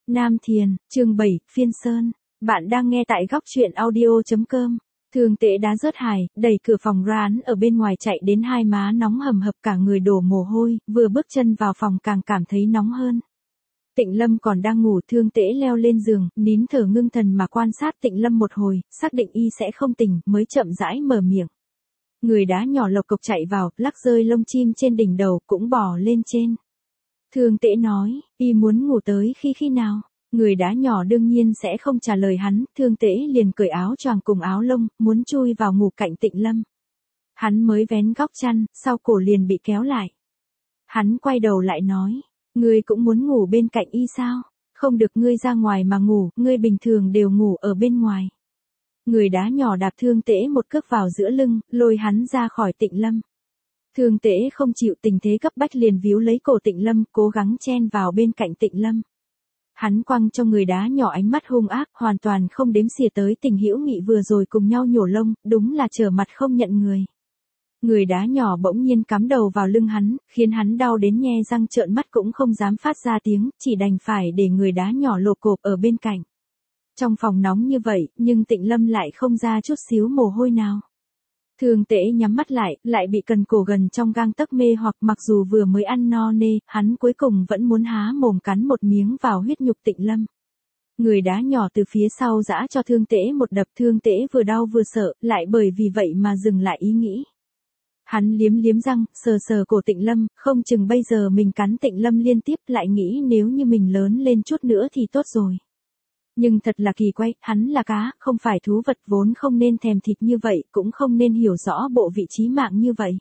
Nam Thiền, chương 7, Phiên Sơn. Bạn đang nghe tại góc truyện audio.com. Thương Tễ đá rớt hài, đẩy cửa phòng ra hắn ở bên ngoài chạy đến hai má nóng hầm hập cả người đổ mồ hôi, vừa bước chân vào phòng càng cảm thấy nóng hơn. Tịnh Lâm còn đang ngủ, Thương Tễ leo lên giường, nín thở ngưng thần mà quan sát Tịnh Lâm một hồi, xác định y sẽ không tỉnh, mới chậm rãi mở miệng. Người đá nhỏ lộc cộc chạy vào, lắc rơi lông chim trên đỉnh đầu cũng bò lên trên. Thương Tễ nói, y muốn ngủ tới khi nào? Người đá nhỏ đương nhiên sẽ không trả lời hắn, Thương Tễ liền cởi áo choàng cùng áo lông, muốn chui vào ngủ cạnh Tịnh Lâm. Hắn mới vén góc chăn, sau cổ liền bị kéo lại. Hắn quay đầu lại nói, ngươi cũng muốn ngủ bên cạnh y sao? Không được, ngươi ra ngoài mà ngủ, ngươi bình thường đều ngủ ở bên ngoài. Người đá nhỏ đạp Thương Tễ một cước vào giữa lưng, lôi hắn ra khỏi Tịnh Lâm. Thương Tễ không chịu, tình thế cấp bách liền víu lấy cổ Tịnh Lâm, cố gắng chen vào bên cạnh Tịnh Lâm. Hắn quăng cho người đá nhỏ ánh mắt hung ác, hoàn toàn không đếm xỉa tới tình hữu nghị vừa rồi cùng nhau nhổ lông, đúng là trở mặt không nhận người. Người đá nhỏ bỗng nhiên cắm đầu vào lưng hắn, khiến hắn đau đến nhe răng trợn mắt cũng không dám phát ra tiếng, chỉ đành phải để người đá nhỏ lộp cộp ở bên cạnh. Trong phòng nóng như vậy, nhưng Tịnh Lâm lại không ra chút xíu mồ hôi nào. Thương Tễ nhắm mắt lại bị cần cổ gần trong gang tấc mê hoặc, mặc dù vừa mới ăn no nê, hắn cuối cùng vẫn muốn há mồm cắn một miếng vào huyết nhục Tịnh Lâm. Người đá nhỏ từ phía sau giã cho Thương Tễ một đập, Thương Tễ vừa đau vừa sợ, lại bởi vì vậy mà dừng lại ý nghĩ. Hắn liếm răng, sờ cổ Tịnh Lâm, không chừng bây giờ mình cắn Tịnh Lâm liên tiếp, lại nghĩ nếu như mình lớn lên chút nữa thì tốt rồi. Nhưng thật là kỳ quái, hắn là cá, không phải thú vật, vốn không nên thèm thịt như vậy, cũng không nên hiểu rõ bộ vị chí mạng như vậy.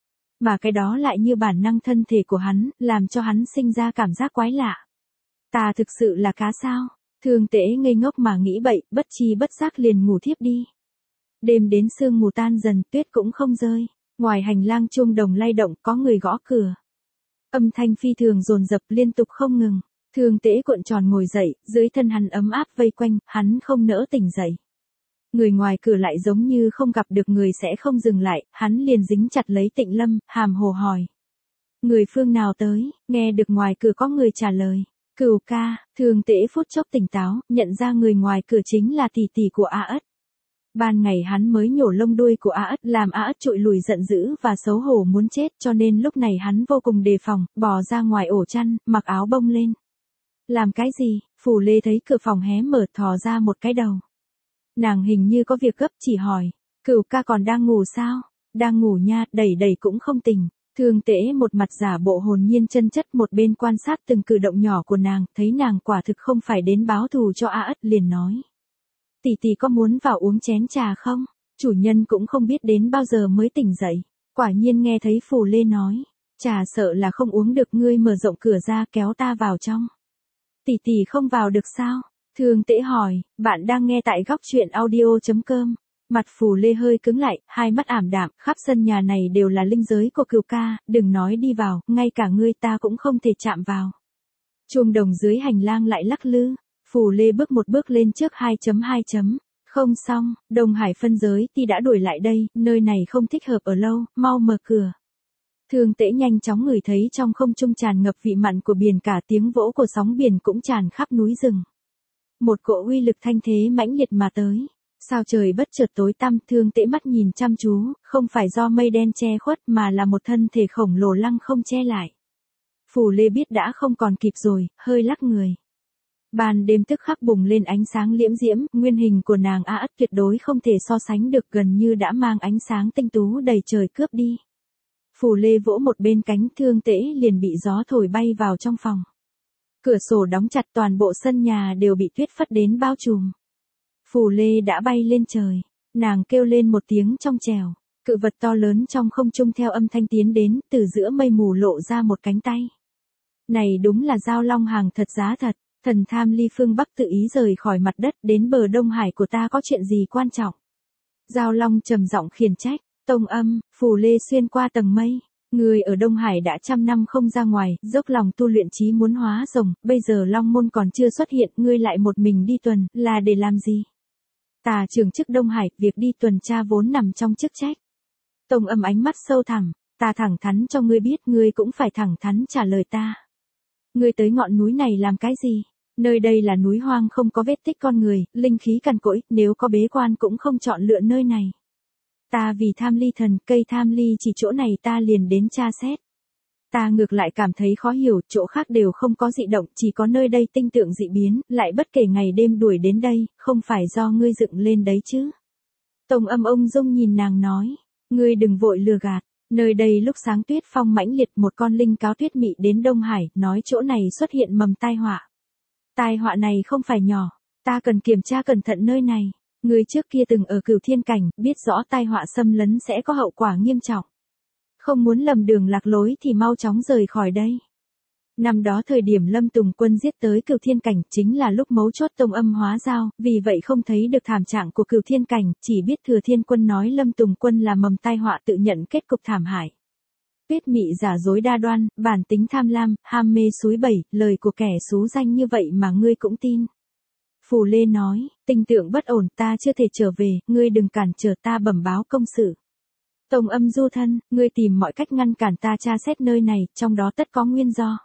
Mà cái đó lại như bản năng thân thể của hắn, làm cho hắn sinh ra cảm giác quái lạ. Ta thực sự là cá sao? Thương Tễ ngây ngốc mà nghĩ bậy, bất chi bất giác liền ngủ thiếp đi. Đêm đến sương mù tan dần, tuyết cũng không rơi. Ngoài hành lang chuông đồng lay động, có người gõ cửa. Âm thanh phi thường dồn dập liên tục không ngừng. Thương Tễ cuộn tròn ngồi dậy, dưới thân hắn ấm áp vây quanh, hắn không nỡ tỉnh dậy. Người ngoài cửa lại giống như không gặp được người sẽ không dừng lại, hắn liền dính chặt lấy Tịnh Lâm, hàm hồ hỏi. Người phương nào tới? Nghe được ngoài cửa có người trả lời. Cửu ca. Thương Tễ phút chốc tỉnh táo, nhận ra người ngoài cửa chính là tỷ tỷ của A Ất. Ban ngày hắn mới nhổ lông đuôi của A Ất, làm A Ất trụi lùi giận dữ và xấu hổ muốn chết, cho nên lúc này hắn vô cùng đề phòng, bò ra ngoài ổ chăn, mặc áo bông lên. Làm cái gì? Phủ Lê thấy cửa phòng hé mở, thò ra một cái đầu. Nàng hình như có việc gấp, chỉ hỏi. Cửu ca còn đang ngủ sao? Đang ngủ nha, đẩy cũng không tỉnh. Thương Tễ một mặt giả bộ hồn nhiên chân chất, một bên quan sát từng cử động nhỏ của nàng, thấy nàng quả thực không phải đến báo thù cho A Ất, liền nói. Tỷ tỷ có muốn vào uống chén trà không? Chủ nhân cũng không biết đến bao giờ mới tỉnh dậy. Quả nhiên nghe thấy Phủ Lê nói. Trà sợ là không uống được, ngươi mở rộng cửa ra kéo ta vào trong. Tỷ tỷ không vào được sao? Thương Tễ hỏi, bạn đang nghe tại góc truyện audio.com. Mặt Phủ Lê hơi cứng lại, hai mắt ảm đạm, khắp sân nhà này đều là linh giới của Cửu ca, đừng nói đi vào, ngay cả ngươi ta cũng không thể chạm vào. Chuông đồng dưới hành lang lại lắc lư, Phủ Lê bước một bước lên trước 2.2. Không xong, Đông Hải phân giới thì đã đuổi lại đây, nơi này không thích hợp ở lâu, mau mở cửa. Thương Tễ nhanh chóng ngửi thấy trong không trung tràn ngập vị mặn của biển cả, tiếng vỗ của sóng biển cũng tràn khắp núi rừng. Một cỗ uy lực thanh thế mãnh liệt mà tới. Sao trời bất chợt tối tăm, Thương Tễ mắt nhìn chăm chú, không phải do mây đen che khuất mà là một thân thể khổng lồ lăng không che lại. Phủ Lê biết đã không còn kịp rồi, hơi lắc người. Ban đêm tức khắc bùng lên ánh sáng liễm diễm, nguyên hình của nàng A Ất tuyệt đối không thể so sánh được, gần như đã mang ánh sáng tinh tú đầy trời cướp đi. Phủ Lê vỗ một bên cánh, Thương Tễ liền bị gió thổi bay vào trong phòng. Cửa sổ đóng chặt, toàn bộ sân nhà đều bị tuyết phất đến bao trùm. Phủ Lê đã bay lên trời, nàng kêu lên một tiếng trong trẻo, cự vật to lớn trong không trung theo âm thanh tiến đến, từ giữa mây mù lộ ra một cánh tay. Này đúng là Giao Long hàng thật giá thật, thần tham ly phương Bắc tự ý rời khỏi mặt đất đến bờ Đông Hải của ta có chuyện gì quan trọng. Giao Long trầm giọng khiển trách, tông âm. Phủ Lê xuyên qua tầng mây. Người ở Đông Hải đã trăm năm không ra ngoài, dốc lòng tu luyện chí muốn hóa rồng, bây giờ Long Môn còn chưa xuất hiện, ngươi lại một mình đi tuần, là để làm gì? Tà trưởng chức Đông Hải, việc đi tuần tra vốn nằm trong chức trách. Tông âm ánh mắt sâu thẳm, ta thẳng thắn cho ngươi biết, ngươi cũng phải thẳng thắn trả lời ta. Ngươi tới ngọn núi này làm cái gì? Nơi đây là núi hoang không có vết tích con người, linh khí cằn cỗi, nếu có bế quan cũng không chọn lựa nơi này. Ta vì tham ly thần, cây tham ly chỉ chỗ này ta liền đến tra xét. Ta ngược lại cảm thấy khó hiểu, chỗ khác đều không có dị động, chỉ có nơi đây tinh tượng dị biến, lại bất kể ngày đêm đuổi đến đây, không phải do ngươi dựng lên đấy chứ. Tông Âm ung dung nhìn nàng nói, ngươi đừng vội lừa gạt, nơi đây lúc sáng tuyết phong mãnh liệt, một con linh cáo tuyết mị đến Đông Hải, nói chỗ này xuất hiện mầm tai họa. Tai họa này không phải nhỏ, ta cần kiểm tra cẩn thận nơi này. Ngươi trước kia từng ở Cửu Thiên Cảnh, biết rõ tai họa xâm lấn sẽ có hậu quả nghiêm trọng. Không muốn lầm đường lạc lối thì mau chóng rời khỏi đây. Năm đó thời điểm Lâm Tùng Quân giết tới Cửu Thiên Cảnh chính là lúc mấu chốt Tông Âm hóa giao, vì vậy không thấy được thảm trạng của Cửu Thiên Cảnh, chỉ biết Thừa Thiên Quân nói Lâm Tùng Quân là mầm tai họa tự nhận kết cục thảm hại. Tuyết mị giả dối đa đoan, bản tính tham lam, ham mê suối bẩy, lời của kẻ xú danh như vậy mà ngươi cũng tin. Phù Lê nói, tình tượng bất ổn, ta chưa thể trở về, ngươi đừng cản trở ta bẩm báo công sự. Tông Âm du thân, ngươi tìm mọi cách ngăn cản ta tra xét nơi này, trong đó tất có nguyên do.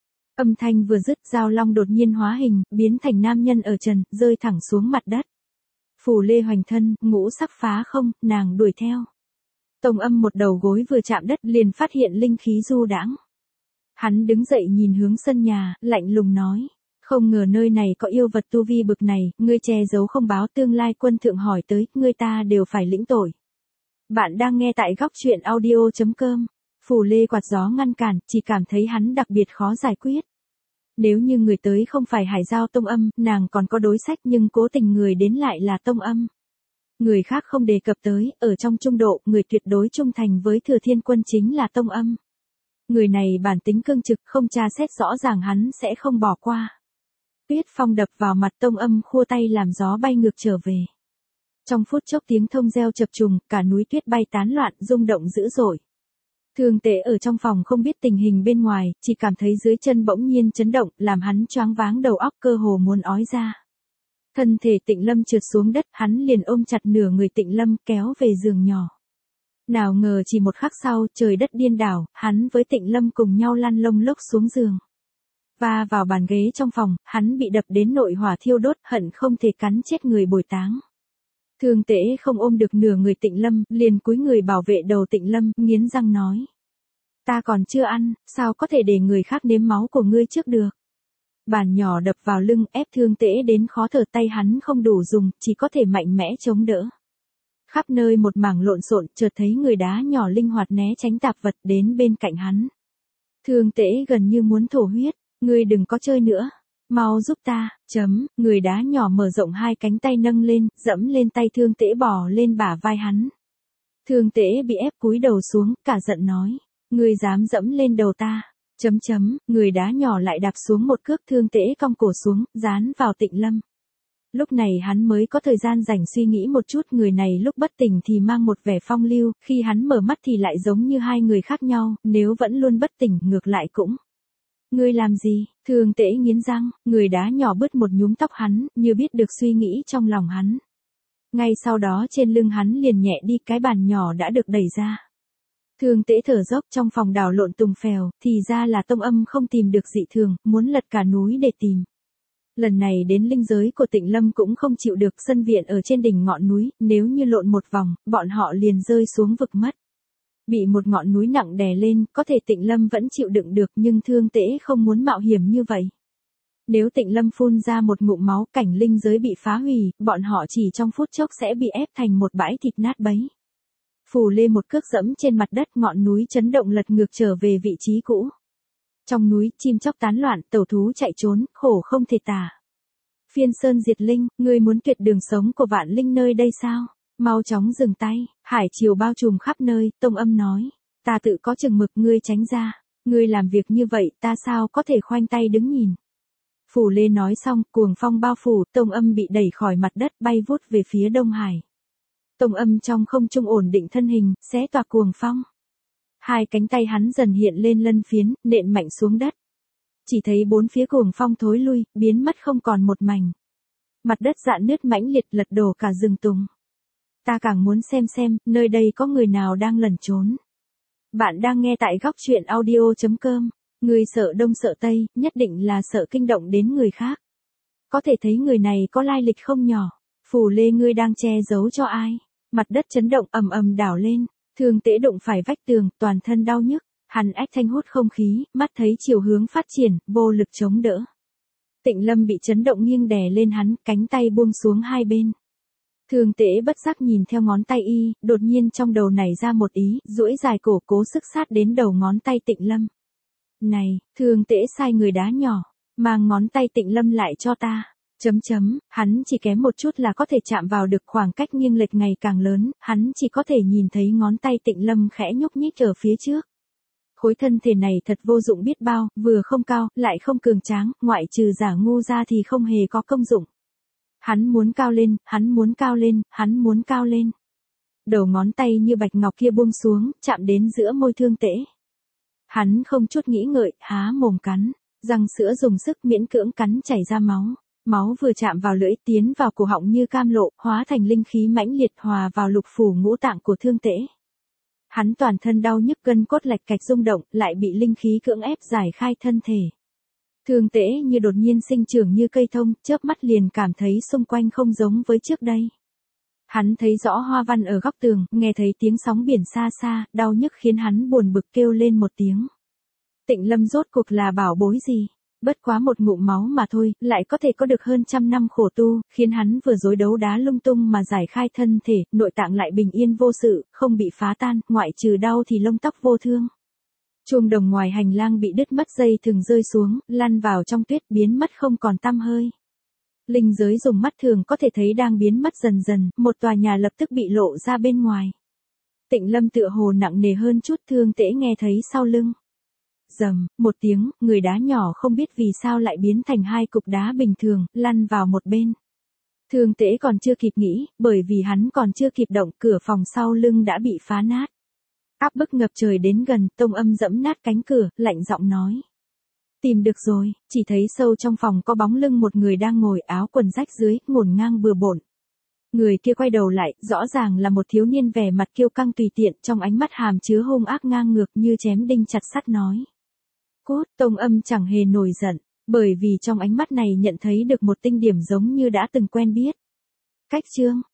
Âm thanh vừa dứt, Giao Long đột nhiên hóa hình, biến thành nam nhân ở trần, rơi thẳng xuống mặt đất. Phù Lê hoành thân, ngũ sắc phá không, nàng đuổi theo. Tông Âm một đầu gối vừa chạm đất liền phát hiện linh khí du đãng. Hắn đứng dậy nhìn hướng sân nhà, lạnh lùng nói. Không ngờ nơi này có yêu vật tu vi bực này, ngươi che giấu không báo, tương lai quân thượng hỏi tới, ngươi ta đều phải lĩnh tội. Bạn đang nghe tại góc truyện audio.com. Phù Lê quạt gió ngăn cản, chỉ cảm thấy hắn đặc biệt khó giải quyết. Nếu như người tới không phải Hải Giao Tông Âm, nàng còn có đối sách, nhưng cố tình người đến lại là Tông Âm. Người khác không đề cập tới, ở trong trung độ, người tuyệt đối trung thành với Thừa Thiên Quân chính là Tông Âm. Người này bản tính cương trực, không tra xét rõ ràng hắn sẽ không bỏ qua. Tuyết phong đập vào mặt Tông Âm, khua tay làm gió bay ngược trở về. Trong phút chốc tiếng thông reo chập trùng, cả núi tuyết bay tán loạn, rung động dữ dội. Thường Tệ ở trong phòng không biết tình hình bên ngoài, chỉ cảm thấy dưới chân bỗng nhiên chấn động, làm hắn choáng váng đầu óc, cơ hồ muốn ói ra. Thân thể Tịnh Lâm trượt xuống đất, hắn liền ôm chặt nửa người Tịnh Lâm, kéo về giường nhỏ. Nào ngờ chỉ một khắc sau, trời đất điên đảo, hắn với Tịnh Lâm cùng nhau lăn lông lốc xuống giường. Và vào bàn ghế trong phòng, hắn bị đập đến nội hỏa thiêu đốt, hận không thể cắn chết người bồi táng. Thường Tễ không ôm được nửa người Tịnh Lâm, liền cúi người bảo vệ đầu Tịnh Lâm, nghiến răng nói. Ta còn chưa ăn, sao có thể để người khác nếm máu của ngươi trước được. Bàn nhỏ đập vào lưng, ép Thương Tễ đến khó thở, tay hắn không đủ dùng, chỉ có thể mạnh mẽ chống đỡ. Khắp nơi một mảng lộn xộn, chợt thấy người đá nhỏ linh hoạt né tránh tạp vật đến bên cạnh hắn. Thương Tễ gần như muốn thổ huyết, ngươi đừng có chơi nữa. Mau giúp ta, người đá nhỏ mở rộng hai cánh tay nâng lên, dẫm lên tay Thương Tễ bò lên bả vai hắn. Thương Tễ bị ép cúi đầu xuống, cả giận nói, ngươi dám dẫm lên đầu ta, người đá nhỏ lại đạp xuống một cước, Thương Tễ cong cổ xuống, dán vào Tịnh Lâm. Lúc này hắn mới có thời gian rảnh suy nghĩ một chút, người này lúc bất tỉnh thì mang một vẻ phong lưu, khi hắn mở mắt thì lại giống như hai người khác nhau, nếu vẫn luôn bất tỉnh ngược lại cũng. Ngươi làm gì? Thương Tễ nghiến răng, người đá nhỏ bứt một nhúm tóc hắn, như biết được suy nghĩ trong lòng hắn. Ngay sau đó trên lưng hắn liền nhẹ đi, cái bàn nhỏ đã được đẩy ra. Thương Tễ thở dốc, trong phòng đảo lộn tùng phèo, thì ra là Tông Âm không tìm được dị thường, muốn lật cả núi để tìm. Lần này đến linh giới của Tịnh Lâm cũng không chịu được, sân viện ở trên đỉnh ngọn núi, nếu như lộn một vòng, bọn họ liền rơi xuống vực mất. Bị một ngọn núi nặng đè lên, có thể Tịnh Lâm vẫn chịu đựng được, nhưng Thương Tễ không muốn mạo hiểm như vậy. Nếu Tịnh Lâm phun ra một ngụm máu, cảnh linh giới bị phá hủy, bọn họ chỉ trong phút chốc sẽ bị ép thành một bãi thịt nát bấy. Phù Lê một cước dẫm trên mặt đất, ngọn núi chấn động lật ngược trở về vị trí cũ. Trong núi, chim chóc tán loạn, tẩu thú chạy trốn, khổ không thể tả. Phiên Sơn diệt linh, ngươi muốn tuyệt đường sống của vạn linh nơi đây sao? Mau chóng dừng tay, hải triều bao trùm khắp nơi, Tông Âm nói. Ta tự có chừng mực, ngươi tránh ra. Ngươi làm việc như vậy, ta sao có thể khoanh tay đứng nhìn. Phù Lê nói xong, cuồng phong bao phủ, Tông Âm bị đẩy khỏi mặt đất, bay vút về phía Đông Hải. Tông Âm trong không trung ổn định thân hình, xé toạc cuồng phong. Hai cánh tay hắn dần hiện lên lân phiến, nện mạnh xuống đất. Chỉ thấy bốn phía cuồng phong thối lui, biến mất không còn một mảnh. Mặt đất rạn nứt mãnh liệt, lật đổ cả rừng tùng. Ta càng muốn xem, nơi đây có người nào đang lẩn trốn. Bạn đang nghe tại góc truyện audio.com. Người sợ Đông sợ Tây, nhất định là sợ kinh động đến người khác. có thể thấy người này có lai lịch không nhỏ. Phù Lê ngươi đang che giấu cho ai? Mặt đất chấn động ầm ầm đảo lên, Thương Tễ đụng phải vách tường, toàn thân đau nhức, hắn ách thanh hút không khí, mắt thấy chiều hướng phát triển, vô lực chống đỡ. Tịnh Lâm bị chấn động nghiêng đè lên hắn, cánh tay buông xuống hai bên. Thương Tễ bất giác nhìn theo ngón tay y, đột nhiên trong đầu nảy ra một ý, duỗi dài cổ cố sức sát đến đầu ngón tay Tịnh Lâm. Này, Thương Tễ sai người đá nhỏ, mang ngón tay Tịnh Lâm lại cho ta. Hắn chỉ kém một chút là có thể chạm vào được, khoảng cách nghiêng lệch ngày càng lớn, hắn chỉ có thể nhìn thấy ngón tay Tịnh Lâm khẽ nhúc nhích ở phía trước. Khối thân thể này thật vô dụng biết bao, vừa không cao, lại không cường tráng, ngoại trừ giả ngu ra thì không hề có công dụng. Hắn muốn cao lên, hắn muốn cao lên, hắn muốn cao lên. Đầu ngón tay như bạch ngọc kia buông xuống, chạm đến giữa môi Thương Tễ. Hắn không chút nghĩ ngợi, há mồm cắn, răng sữa dùng sức miễn cưỡng cắn chảy ra máu. Máu vừa chạm vào lưỡi tiến vào cổ họng như cam lộ, hóa thành linh khí mãnh liệt hòa vào lục phủ ngũ tạng của Thương Tễ. Hắn toàn thân đau nhức, gân cốt lạch cạch rung động, lại bị linh khí cưỡng ép giải khai thân thể. Thương Tễ như đột nhiên sinh trưởng như cây thông, chớp mắt liền cảm thấy xung quanh không giống với trước đây. Hắn thấy rõ hoa văn ở góc tường, nghe thấy tiếng sóng biển xa xa, đau nhức khiến hắn buồn bực kêu lên một tiếng. Tịnh Lâm rốt cuộc là bảo bối gì? Bất quá một ngụm máu mà thôi, lại có thể có được hơn 100 năm khổ tu, khiến hắn vừa rồi đấu đá lung tung mà giải khai thân thể, nội tạng lại bình yên vô sự, không bị phá tan, ngoại trừ đau thì lông tóc vô thương. Chuông đồng ngoài hành lang bị đứt mất, dây thừng rơi xuống, lăn vào trong tuyết biến mất không còn tăm hơi. Linh giới dùng mắt thường có thể thấy đang biến mất dần dần, một tòa nhà lập tức bị lộ ra bên ngoài. Tịnh Lâm tựa hồ nặng nề hơn chút, Thương Tễ nghe thấy sau lưng. Rầm, một tiếng, người đá nhỏ không biết vì sao lại biến thành hai cục đá bình thường, lăn vào một bên. Thương Tễ còn chưa kịp nghĩ, bởi vì hắn còn chưa kịp động, cửa phòng sau lưng đã bị phá nát. Áp bức ngập trời đến gần, Tông Âm giẫm nát cánh cửa, lạnh giọng nói. Tìm được rồi, chỉ thấy sâu trong phòng có bóng lưng một người đang ngồi, áo quần rách dưới, ngổn ngang bừa bộn. Người kia quay đầu lại, rõ ràng là một thiếu niên vẻ mặt kiêu căng tùy tiện, trong ánh mắt hàm chứa hung ác ngang ngược như chém đinh chặt sắt nói. Cốt, Tông Âm chẳng hề nổi giận, bởi vì trong ánh mắt này nhận thấy được một tinh điểm giống như đã từng quen biết. Cách chương